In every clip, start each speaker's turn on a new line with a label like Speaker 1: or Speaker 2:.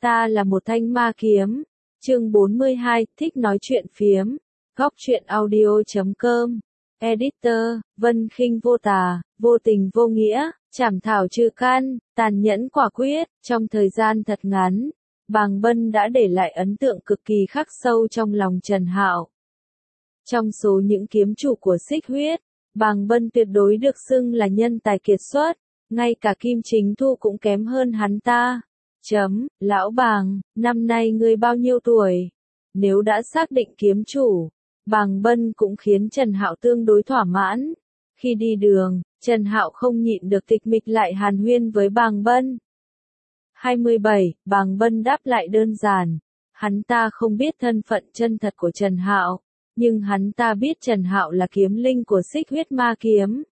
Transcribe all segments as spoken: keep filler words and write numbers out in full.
Speaker 1: Ta là một thanh ma kiếm. Chương bốn mươi hai, thích nói chuyện phiếm. Góc truyện audio chấm com. Editor, Vân Khinh vô tà, vô tình vô nghĩa, trảm thảo trừ căn, tàn nhẫn quả quyết. Trong thời gian thật ngắn, Bàng Bân đã để lại ấn tượng cực kỳ khắc sâu trong lòng Trần Hạo. Trong số những kiếm chủ của Xích Huyết, Bàng Bân tuyệt đối được xưng là nhân tài kiệt xuất, ngay cả Kim Chính Thu cũng kém hơn hắn ta. Chấm, lão Bàng, năm nay ngươi bao nhiêu tuổi? Nếu đã xác định kiếm chủ, Bàng Bân cũng khiến Trần Hạo tương đối thỏa mãn. Khi đi đường, Trần Hạo không nhịn được tịch mịch lại hàn huyên với Bàng Bân. hai mươi bảy, Bàng Bân đáp lại đơn giản. Hắn ta không biết thân phận chân thật của Trần Hạo, nhưng hắn ta biết Trần Hạo là kiếm linh của Xích Huyết Ma Kiếm.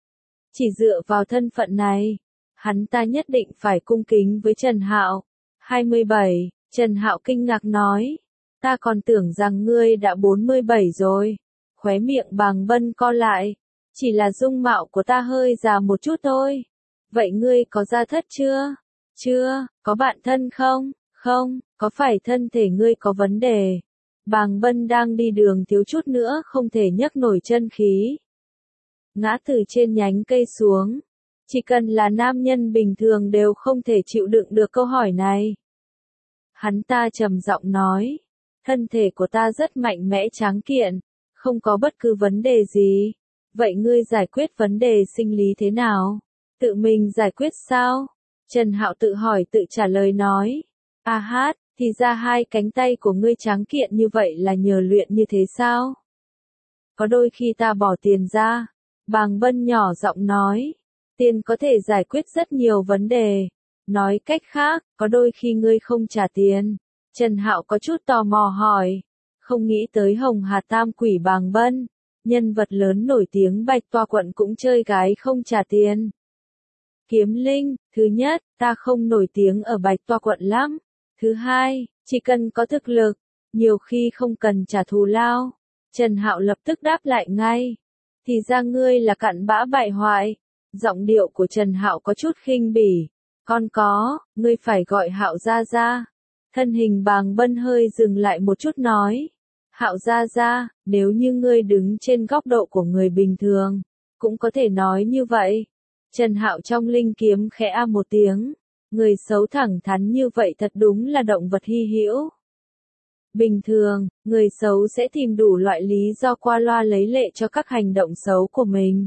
Speaker 1: Chỉ dựa vào thân phận này, hắn ta nhất định phải cung kính với Trần Hạo. hai mươi bảy, Trần Hạo kinh ngạc nói, ta còn tưởng rằng ngươi đã bốn mươi bảy rồi. Khóe miệng Bàng Bân co lại, chỉ là dung mạo của ta hơi già một chút thôi. Vậy ngươi có gia thất chưa? Chưa. Có bạn thân không? Không. Có phải thân thể ngươi có vấn đề? Bàng Bân đang đi đường thiếu chút nữa không thể nhấc nổi chân khí. Ngã từ trên nhánh cây xuống. Chỉ cần là nam nhân bình thường đều không thể chịu đựng được câu hỏi này. Hắn ta trầm giọng nói, thân thể của ta rất mạnh mẽ tráng kiện, không có bất cứ vấn đề gì. Vậy ngươi giải quyết vấn đề sinh lý thế nào? Tự mình giải quyết sao? Trần Hạo tự hỏi tự trả lời nói, a hát, thì ra hai cánh tay của ngươi tráng kiện như vậy là nhờ luyện như thế sao? Có đôi khi ta bỏ tiền ra. Bàng Bân nhỏ giọng nói, tiền có thể giải quyết rất nhiều vấn đề. Nói cách khác, có đôi khi ngươi không trả tiền. Trần Hạo có chút tò mò hỏi, không nghĩ tới Hồng Hà Tam Quỷ Bàng Bân, nhân vật lớn nổi tiếng Bạch Toa quận cũng chơi gái không trả tiền. Kiếm linh, thứ nhất, ta không nổi tiếng ở Bạch Toa quận lắm. Thứ hai, chỉ cần có thực lực, nhiều khi không cần trả thù lao. Trần Hạo lập tức đáp lại ngay, thì ra ngươi là cặn bã bại hoại. Giọng điệu của Trần Hạo có chút khinh bỉ, con có, ngươi phải gọi Hạo gia gia. Thân hình Bàng Bân hơi dừng lại một chút nói, Hạo gia gia, nếu như ngươi đứng trên góc độ của người bình thường, cũng có thể nói như vậy. Trần Hạo trong linh kiếm khẽ a một tiếng, người xấu thẳng thắn như vậy thật đúng là động vật hy hữu. Bình thường, người xấu sẽ tìm đủ loại lý do qua loa lấy lệ cho các hành động xấu của mình.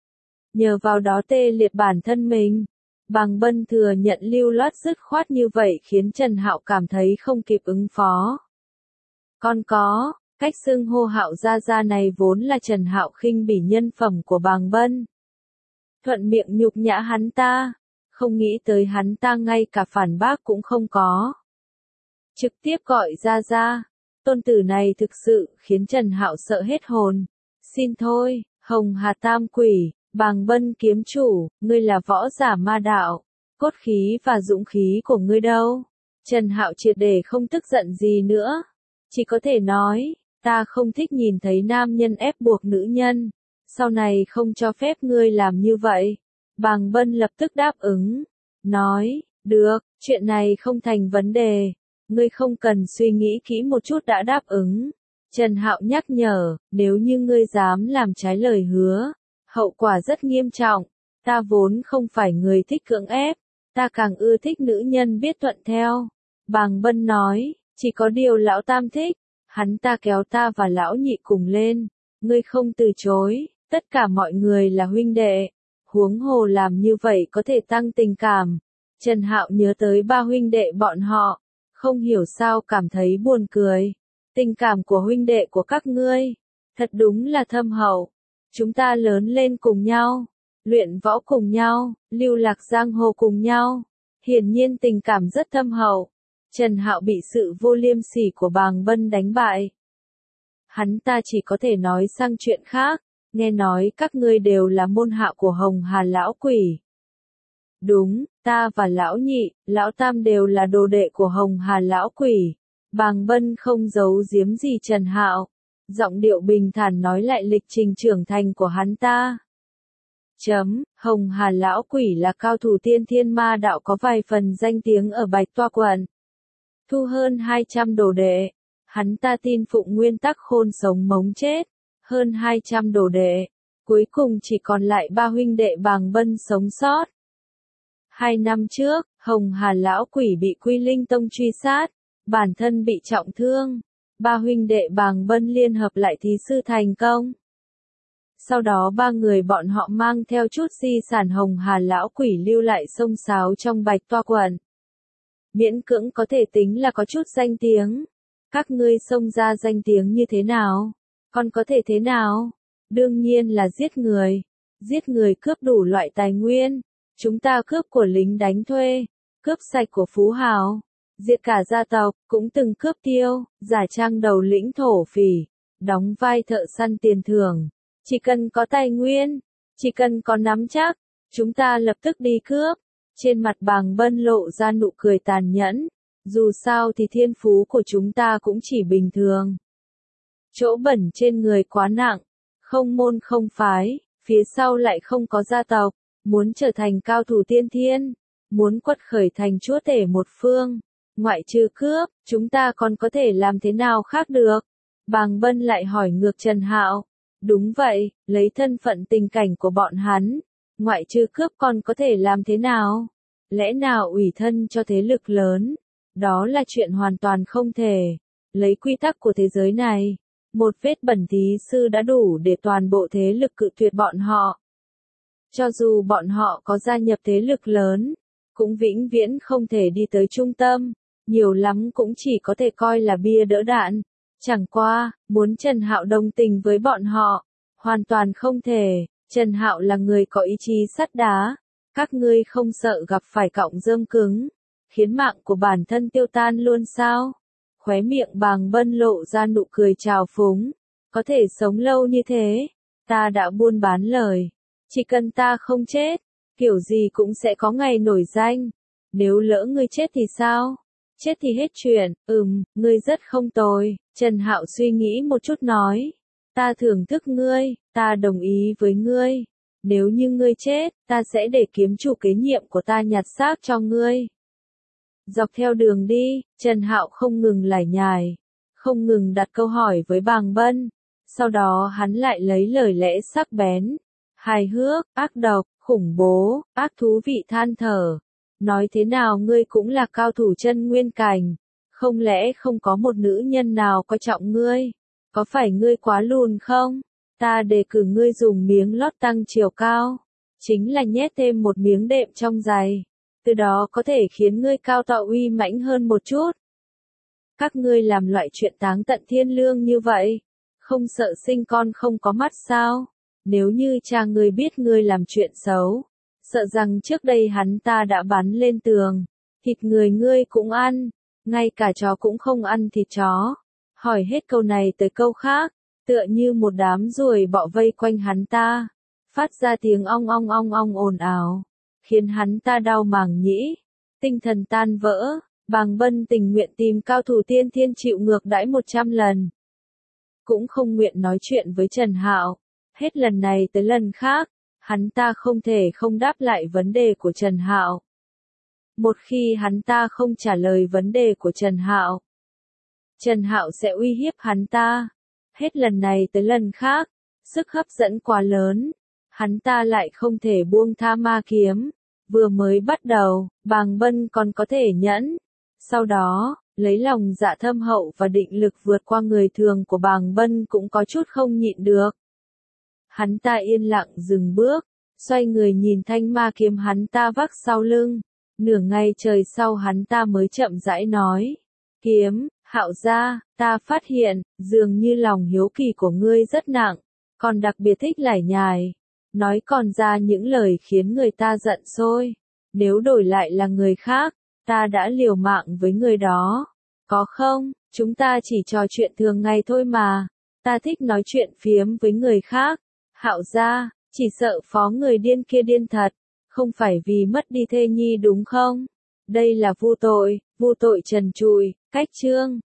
Speaker 1: Nhờ vào đó tê liệt bản thân mình. Bàng Bân thừa nhận lưu loát dứt khoát như vậy khiến Trần Hạo cảm thấy không kịp ứng phó. Con có, cách xưng hô Hạo gia gia này vốn là Trần Hạo khinh bỉ nhân phẩm của Bàng Bân. Thuận miệng nhục nhã hắn ta, không nghĩ tới hắn ta ngay cả phản bác cũng không có. Trực tiếp gọi gia gia, tôn tử này thực sự khiến Trần Hạo sợ hết hồn. Xin thôi, Hồng Hà Tam Quỷ, Bàng Bân kiếm chủ, ngươi là võ giả ma đạo, cốt khí và dũng khí của ngươi đâu? Trần Hạo triệt để không tức giận gì nữa, chỉ có thể nói, ta không thích nhìn thấy nam nhân ép buộc nữ nhân, sau này không cho phép ngươi làm như vậy. Bàng Bân lập tức đáp ứng, nói, được, chuyện này không thành vấn đề, ngươi không cần suy nghĩ kỹ một chút đã đáp ứng. Trần Hạo nhắc nhở, nếu như ngươi dám làm trái lời hứa, hậu quả rất nghiêm trọng. Ta vốn không phải người thích cưỡng ép, ta càng ưa thích nữ nhân biết thuận theo. Bàng Bân nói, chỉ có điều lão Tam thích, hắn ta kéo ta và lão Nhị cùng lên, ngươi không từ chối, tất cả mọi người là huynh đệ, huống hồ làm như vậy có thể tăng tình cảm. Trần Hạo nhớ tới ba huynh đệ bọn họ, không hiểu sao cảm thấy buồn cười. Tình cảm của huynh đệ của các ngươi, thật đúng là thâm hậu. Chúng ta lớn lên cùng nhau, luyện võ cùng nhau, lưu lạc giang hồ cùng nhau, hiển nhiên tình cảm rất thâm hậu. Trần Hạo bị sự vô liêm sỉ của Bàng Bân đánh bại. Hắn ta chỉ có thể nói sang chuyện khác, nghe nói các ngươi đều là môn hạ của Hồng Hà lão quỷ. Đúng, ta và lão Nhị, lão Tam đều là đồ đệ của Hồng Hà lão quỷ. Bàng Bân không giấu giếm gì Trần Hạo. Giọng điệu bình thản nói lại lịch trình trưởng thành của hắn ta. Chấm, Hồng Hà lão quỷ là cao thủ tiên thiên ma đạo có vài phần danh tiếng ở Bạch Toa quận. thu hơn hai trăm đồ đệ. Hắn ta tin phụng nguyên tắc khôn sống mống chết, hơn hai trăm đồ đệ. Cuối cùng chỉ còn lại ba huynh đệ Bàng Bân sống sót. Hai năm trước, Hồng Hà lão quỷ bị Quy Linh Tông truy sát, bản thân bị trọng thương. Ba huynh đệ Bàng Bân liên hợp lại thí sư thành công. Sau đó ba người bọn họ mang theo chút di sản Hồng Hà lão quỷ lưu lại sông sáo trong Bạch Toa quận. Miễn cưỡng có thể tính là có chút danh tiếng. Các ngươi xông ra danh tiếng như thế nào? Còn có thể thế nào? Đương nhiên là giết người. Giết người cướp đủ loại tài nguyên. Chúng ta cướp của lính đánh thuê. Cướp sạch của phú hào. Diệt cả gia tộc, cũng từng cướp tiêu, giả trang đầu lĩnh thổ phỉ. Đóng vai thợ săn tiền thưởng. Chỉ cần có tài nguyên, chỉ cần có nắm chắc, chúng ta lập tức đi cướp. Trên mặt Bàng Bân lộ ra nụ cười tàn nhẫn. Dù sao thì thiên phú của chúng ta cũng chỉ bình thường. Chỗ bẩn trên người quá nặng, không môn không phái, phía sau lại không có gia tộc, muốn trở thành cao thủ tiên thiên, muốn quật khởi thành chúa tể một phương, ngoại trừ cướp, chúng ta còn có thể làm thế nào khác được? Bàng Bân lại hỏi ngược Trần Hạo. Đúng vậy, lấy thân phận tình cảnh của bọn hắn, ngoại trừ cướp còn có thể làm thế nào? Lẽ nào ủy thân cho thế lực lớn? Đó là chuyện hoàn toàn không thể. Lấy quy tắc của thế giới này, một vết bẩn thí sư đã đủ để toàn bộ thế lực cự tuyệt bọn họ. Cho dù bọn họ có gia nhập thế lực lớn, cũng vĩnh viễn không thể đi tới trung tâm, nhiều lắm cũng chỉ có thể coi là bia đỡ đạn. Chẳng qua, muốn Trần Hạo đồng tình với bọn họ, hoàn toàn không thể. Trần Hạo là người có ý chí sắt đá, các ngươi không sợ gặp phải cọng rơm cứng, khiến mạng của bản thân tiêu tan luôn sao? Khóe miệng Bàng Bân lộ ra nụ cười trào phúng, có thể sống lâu như thế, ta đã buôn bán lời, chỉ cần ta không chết, kiểu gì cũng sẽ có ngày nổi danh. Nếu lỡ ngươi chết thì sao? Chết thì hết chuyện. Ừm, ngươi rất không tồi. Trần Hạo suy nghĩ một chút nói, ta thưởng thức ngươi, ta đồng ý với ngươi. Nếu như ngươi chết, ta sẽ để kiếm chủ kế nhiệm của ta nhặt xác cho ngươi. Dọc theo đường đi, Trần Hạo không ngừng lải nhải, không ngừng đặt câu hỏi với Bàng Bân. Sau đó hắn lại lấy lời lẽ sắc bén, hài hước, ác độc, khủng bố, ác thú vị than thở. Nói thế nào ngươi cũng là cao thủ chân nguyên cảnh, không lẽ không có một nữ nhân nào coi trọng ngươi? Có phải ngươi quá lùn không? Ta đề cử ngươi dùng miếng lót tăng chiều cao, chính là nhét thêm một miếng đệm trong giày, từ đó có thể khiến ngươi cao to uy mãnh hơn một chút. Các ngươi làm loại chuyện táng tận thiên lương như vậy, không sợ sinh con không có mắt sao? Nếu như cha ngươi biết ngươi làm chuyện xấu, sợ rằng trước đây hắn ta đã bắn lên tường, thịt người ngươi cũng ăn, ngay cả chó cũng không ăn thịt chó. Hỏi hết câu này tới câu khác, tựa như một đám ruồi bọ vây quanh hắn ta, phát ra tiếng ong ong ong ong ồn ào, khiến hắn ta đau màng nhĩ, tinh thần tan vỡ. Bàng Bân tình nguyện tìm cao thủ tiên thiên chịu ngược đãi một trăm lần, cũng không nguyện nói chuyện với Trần Hạo. Hết lần này tới lần khác, hắn ta không thể không đáp lại vấn đề của Trần Hạo. Một khi hắn ta không trả lời vấn đề của Trần Hạo, Trần Hạo sẽ uy hiếp hắn ta. Hết lần này tới lần khác, sức hấp dẫn quá lớn, hắn ta lại không thể buông tha ma kiếm. Vừa mới bắt đầu, Bàng Bân còn có thể nhẫn. Sau đó, lấy lòng dạ thâm hậu và định lực vượt qua người thường của Bàng Bân cũng có chút không nhịn được. Hắn ta yên lặng dừng bước, xoay người nhìn thanh ma kiếm hắn ta vác sau lưng. Nửa ngày trời sau hắn ta mới chậm rãi nói, kiếm, Hạo gia, ta phát hiện, dường như lòng hiếu kỳ của ngươi rất nặng, còn đặc biệt thích lải nhải, nói còn ra những lời khiến người ta giận sôi. Nếu đổi lại là người khác, ta đã liều mạng với người đó. Có không, chúng ta chỉ trò chuyện thường ngày thôi mà, ta thích nói chuyện phiếm với người khác. Hạo gia, chỉ sợ phó người điên kia điên thật, không phải vì mất đi thê nhi đúng không? Đây là vu tội, vu tội trần trụi, cách chương.